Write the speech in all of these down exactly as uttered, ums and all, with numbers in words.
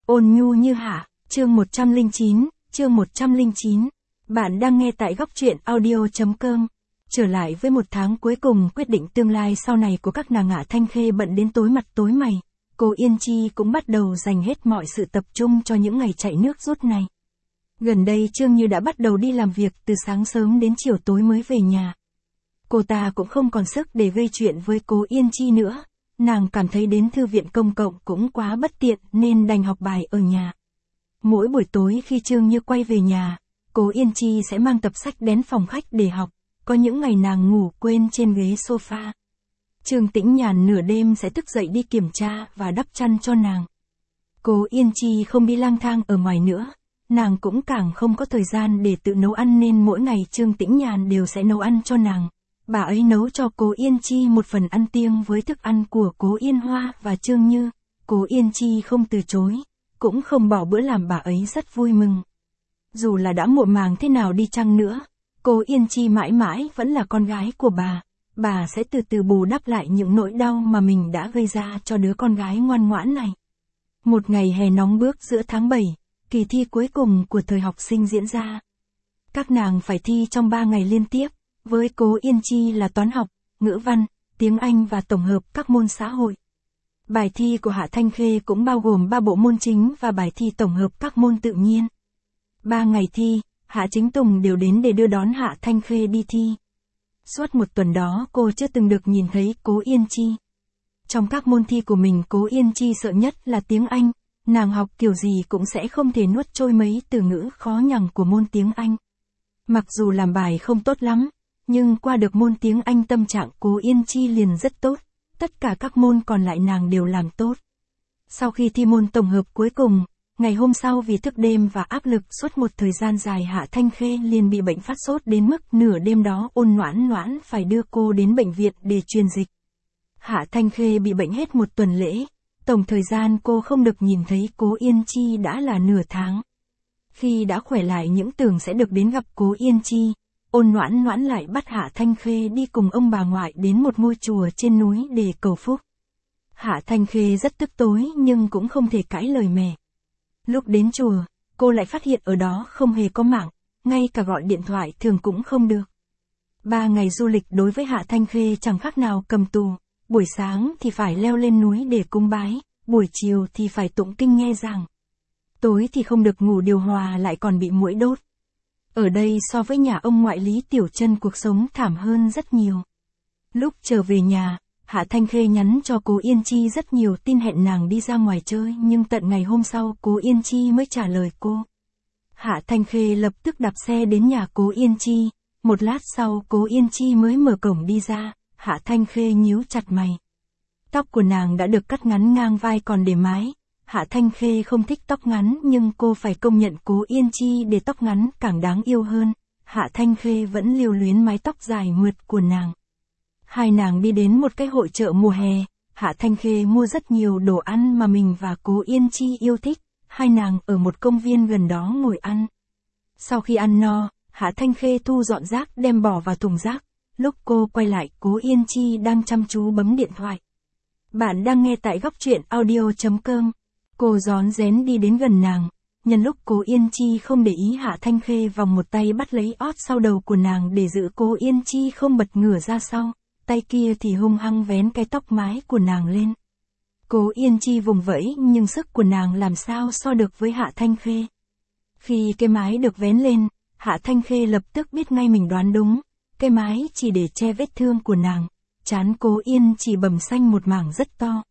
Ôn nhu như hạ, chương một trăm lẻ chín, chương một trăm lẻ chín. Bạn đang nghe tại góc truyện audio.com. Trở lại với một tháng cuối cùng quyết định tương lai sau này của các nàng Hạ Thanh Khê bận đến tối mặt tối mày. Cô Yên Chi cũng bắt đầu dành hết mọi sự tập trung cho những ngày chạy nước rút này. Gần đây Trương Như đã bắt đầu đi làm việc từ sáng sớm đến chiều tối mới về nhà. Cô ta cũng không còn sức để gây chuyện với cô Yên Chi nữa. Nàng cảm thấy đến thư viện công cộng cũng quá bất tiện nên đành học bài ở nhà. Mỗi buổi tối khi Trương Như quay về nhà, cô Yên Chi sẽ mang tập sách đến phòng khách để học. Có những ngày nàng ngủ quên trên ghế sofa. Trương Tĩnh Nhàn nửa đêm sẽ thức dậy đi kiểm tra và đắp chăn cho nàng. Cô Yên Chi không đi lang thang ở ngoài nữa. Nàng cũng càng không có thời gian để tự nấu ăn nên mỗi ngày Trương Tĩnh Nhàn đều sẽ nấu ăn cho nàng. Bà ấy nấu cho cô Yên Chi một phần ăn tiêng với thức ăn của cô Yên Hoa và Trương Như. Cô Yên Chi không từ chối, cũng không bỏ bữa làm bà ấy rất vui mừng. Dù là đã muộn màng thế nào đi chăng nữa, cô Yên Chi mãi mãi vẫn là con gái của bà. Bà sẽ từ từ bù đắp lại những nỗi đau mà mình đã gây ra cho đứa con gái ngoan ngoãn này. Một ngày hè nóng bước giữa tháng bảy, kỳ thi cuối cùng của thời học sinh diễn ra. Các nàng phải thi trong ba ngày liên tiếp. Với cô Yên Chi là toán học, ngữ văn, tiếng Anh và tổng hợp các môn xã hội. Bài thi của Hạ Thanh Khê cũng bao gồm ba bộ môn chính và bài thi tổng hợp các môn tự nhiên. Ba ngày thi, Hạ Chính Tùng đều đến để đưa đón Hạ Thanh Khê đi thi. Suốt một tuần đó cô chưa từng được nhìn thấy cô Yên Chi. Trong các môn thi của mình cô Yên Chi sợ nhất là tiếng Anh, nàng học kiểu gì cũng sẽ không thể nuốt trôi mấy từ ngữ khó nhằn của môn tiếng Anh. Mặc dù làm bài không tốt lắm, nhưng qua được môn tiếng Anh tâm trạng cô Yên Chi liền rất tốt, tất cả các môn còn lại nàng đều làm tốt. Sau khi thi môn tổng hợp cuối cùng, ngày hôm sau vì thức đêm và áp lực suốt một thời gian dài Hạ Thanh Khê liền bị bệnh phát sốt đến mức nửa đêm đó Ôn Noãn Noãn phải đưa cô đến bệnh viện để truyền dịch. Hạ Thanh Khê bị bệnh hết một tuần lễ, tổng thời gian cô không được nhìn thấy cô Yên Chi đã là nửa tháng. Khi đã khỏe lại những tưởng sẽ được đến gặp cô Yên Chi, Ôn Noãn Noãn lại bắt Hạ Thanh Khê đi cùng ông bà ngoại đến một ngôi chùa trên núi để cầu phúc. Hạ Thanh Khê rất tức tối nhưng cũng không thể cãi lời mẹ. Lúc đến chùa, cô lại phát hiện ở đó không hề có mạng, ngay cả gọi điện thoại thường cũng không được. Ba ngày du lịch đối với Hạ Thanh Khê chẳng khác nào cầm tù, buổi sáng thì phải leo lên núi để cúng bái, buổi chiều thì phải tụng kinh nghe giảng. Tối thì không được ngủ điều hòa lại còn bị muỗi đốt. Ở đây so với nhà ông ngoại Lý Tiểu Trân cuộc sống thảm hơn rất nhiều. Lúc trở về nhà, Hạ Thanh Khê nhắn cho cô Yên Chi rất nhiều tin hẹn nàng đi ra ngoài chơi nhưng tận ngày hôm sau cô Yên Chi mới trả lời cô. Hạ Thanh Khê lập tức đạp xe đến nhà cô Yên Chi, một lát sau cô Yên Chi mới mở cổng đi ra, Hạ Thanh Khê nhíu chặt mày. Tóc của nàng đã được cắt ngắn ngang vai còn để mái. Hạ Thanh Khê không thích tóc ngắn nhưng cô phải công nhận cô Yên Chi để tóc ngắn càng đáng yêu hơn. Hạ Thanh Khê vẫn lưu luyến mái tóc dài mượt của nàng. Hai nàng đi đến một cái hội chợ mùa hè, Hạ Thanh Khê mua rất nhiều đồ ăn mà mình và cô Yên Chi yêu thích, hai nàng ở một công viên gần đó ngồi ăn. Sau khi ăn no, Hạ Thanh Khê thu dọn rác đem bỏ vào thùng rác, lúc cô quay lại cô Yên Chi đang chăm chú bấm điện thoại. Bạn đang nghe tại góc truyện audio.com. Cô rón rén đi đến gần nàng, nhân lúc cô Yên Chi không để ý Hạ Thanh Khê vòng một tay bắt lấy ót sau đầu của nàng để giữ cô Yên Chi không bật ngửa ra sau, tay kia thì hung hăng vén cái tóc mái của nàng lên. Cô Yên Chi vùng vẫy nhưng sức của nàng làm sao so được với Hạ Thanh Khê. Khi cái mái được vén lên, Hạ Thanh Khê lập tức biết ngay mình đoán đúng, cái mái chỉ để che vết thương của nàng, trán cô Yên Chi bầm xanh một mảng rất to.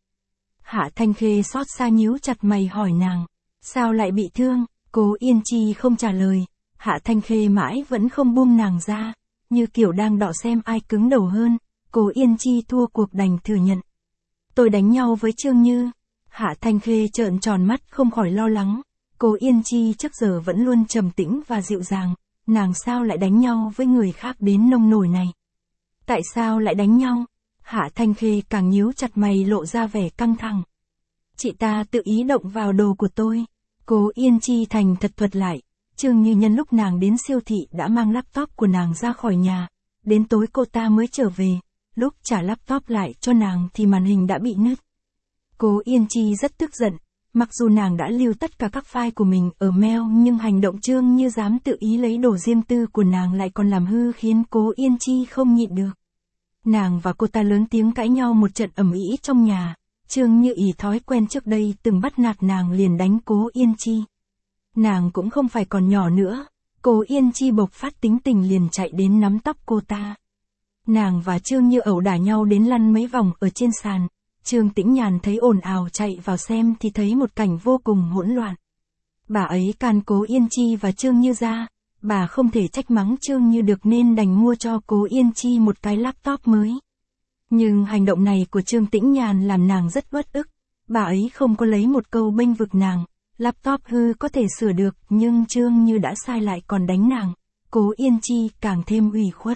Hạ Thanh Khê xót xa nhíu chặt mày hỏi nàng, sao lại bị thương? Cô Yên Chi không trả lời, Hạ Thanh Khê mãi vẫn không buông nàng ra, như kiểu đang đọ xem ai cứng đầu hơn, cô Yên Chi thua cuộc đành thừa nhận. Tôi đánh nhau với Trương Như. Hạ Thanh Khê trợn tròn mắt không khỏi lo lắng, cô Yên Chi trước giờ vẫn luôn trầm tĩnh và dịu dàng, nàng sao lại đánh nhau với người khác đến nông nổi này? Tại sao lại đánh nhau? Hạ Thanh Khê càng nhíu chặt mày lộ ra vẻ căng thẳng. Chị ta tự ý động vào đồ của tôi. Cô Yên Chi thành thật thuật lại, Trương Như nhân lúc nàng đến siêu thị đã mang laptop của nàng ra khỏi nhà, đến tối cô ta mới trở về, lúc trả laptop lại cho nàng thì màn hình đã bị nứt. Cô Yên Chi rất tức giận, Mặc dù nàng đã lưu tất cả các file của mình ở mail nhưng hành động Trương Như dám tự ý lấy đồ riêng tư của nàng lại còn làm hư khiến Cố Yên Chi không nhịn được. Nàng và cô ta lớn tiếng cãi nhau một trận ầm ĩ trong nhà. Trương Như ỷ thói quen trước đây từng bắt nạt nàng liền đánh Cố Yên Chi. Nàng cũng không phải còn nhỏ nữa. Cố Yên Chi bộc phát tính tình liền chạy đến nắm tóc cô ta. Nàng và Trương Như ẩu đả nhau đến lăn mấy vòng ở trên sàn. Trương Tĩnh Nhàn thấy ồn ào chạy vào xem thì thấy một cảnh vô cùng hỗn loạn. Bà ấy can Cố Yên Chi và Trương Như ra. Bà không thể trách mắng Trương Như được nên đành mua cho Cố Yên Chi một cái laptop mới. Nhưng hành động này của Trương Tĩnh Nhàn làm nàng rất uất ức. Bà ấy không có lấy một câu bênh vực nàng. Laptop hư có thể sửa được nhưng Trương Như đã sai lại còn đánh nàng. Cố Yên Chi càng thêm ủy khuất.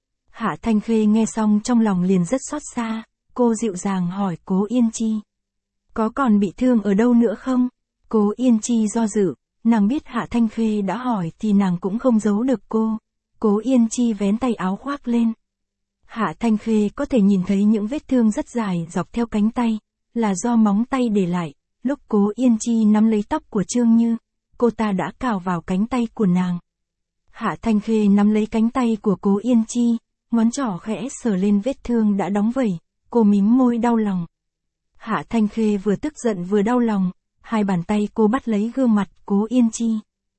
Hạ Thanh Khê nghe xong trong lòng liền rất xót xa. Cô dịu dàng hỏi Cố Yên Chi. Có còn bị thương ở đâu nữa không? Cố Yên Chi do dự. Nàng biết Hạ Thanh Khê đã hỏi thì nàng cũng không giấu được cô. Cố Yên Chi vén tay áo khoác lên. Hạ Thanh Khê có thể nhìn thấy những vết thương rất dài dọc theo cánh tay. Là do móng tay để lại. Lúc Cố Yên Chi nắm lấy tóc của Trương Như, cô ta đã cào vào cánh tay của nàng. Hạ Thanh Khê nắm lấy cánh tay của Cố Yên Chi, ngón trỏ khẽ sờ lên vết thương đã đóng vẩy, cô mím môi đau lòng. Hạ Thanh Khê vừa tức giận vừa đau lòng, hai bàn tay cô bắt lấy gương mặt Cố Yên Chi.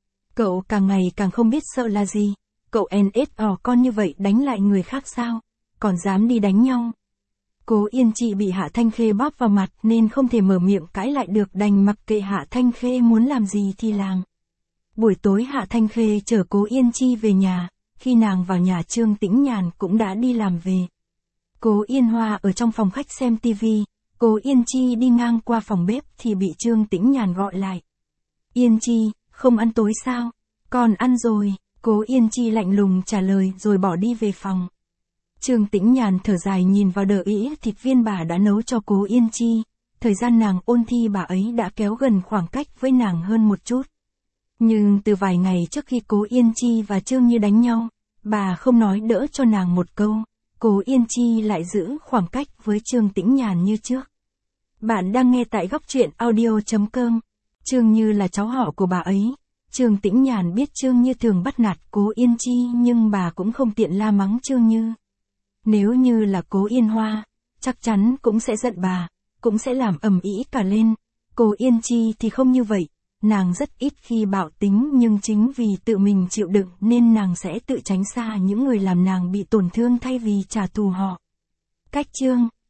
Cậu càng ngày càng không biết sợ là gì, cậu en ét o con như vậy đánh lại người khác sao, còn dám đi đánh nhau. Cố Yên Chi bị Hạ Thanh Khê bóp vào mặt nên không thể mở miệng cãi lại được đành mặc kệ Hạ Thanh Khê muốn làm gì thì làm. Buổi tối Hạ Thanh Khê chở Cố Yên Chi về nhà, khi nàng vào nhà Trương Tĩnh Nhàn cũng đã đi làm về. Cố Yên Hoa ở trong phòng khách xem tivi, Cố Yên Chi đi ngang qua phòng bếp thì bị Trương Tĩnh Nhàn gọi lại. Yên Chi, không ăn tối sao? Con ăn rồi, Cố Yên Chi lạnh lùng trả lời rồi bỏ đi về phòng. Trương Tĩnh Nhàn thở dài nhìn vào đờ ĩ thịt viên bà đã nấu cho Cố Yên Chi, thời gian nàng ôn thi bà ấy đã kéo gần khoảng cách với nàng hơn một chút. Nhưng từ vài ngày trước khi Cố Yên Chi và Trương Như đánh nhau, bà không nói đỡ cho nàng một câu, Cố Yên Chi lại giữ khoảng cách với Trương Tĩnh Nhàn như trước. Bạn đang nghe tại góc truyện audio chấm com. Trương Như là cháu họ của bà ấy. Trương Tĩnh Nhàn biết Trương Như thường bắt nạt Cố Yên Chi nhưng bà cũng không tiện la mắng Trương Như. Nếu như là Cố Yên Hoa, chắc chắn cũng sẽ giận bà, cũng sẽ làm ầm ĩ cả lên. Cố Yên Chi thì không như vậy, nàng rất ít khi bạo tính nhưng chính vì tự mình chịu đựng nên nàng sẽ tự tránh xa những người làm nàng bị tổn thương thay vì trả thù họ. Cách chương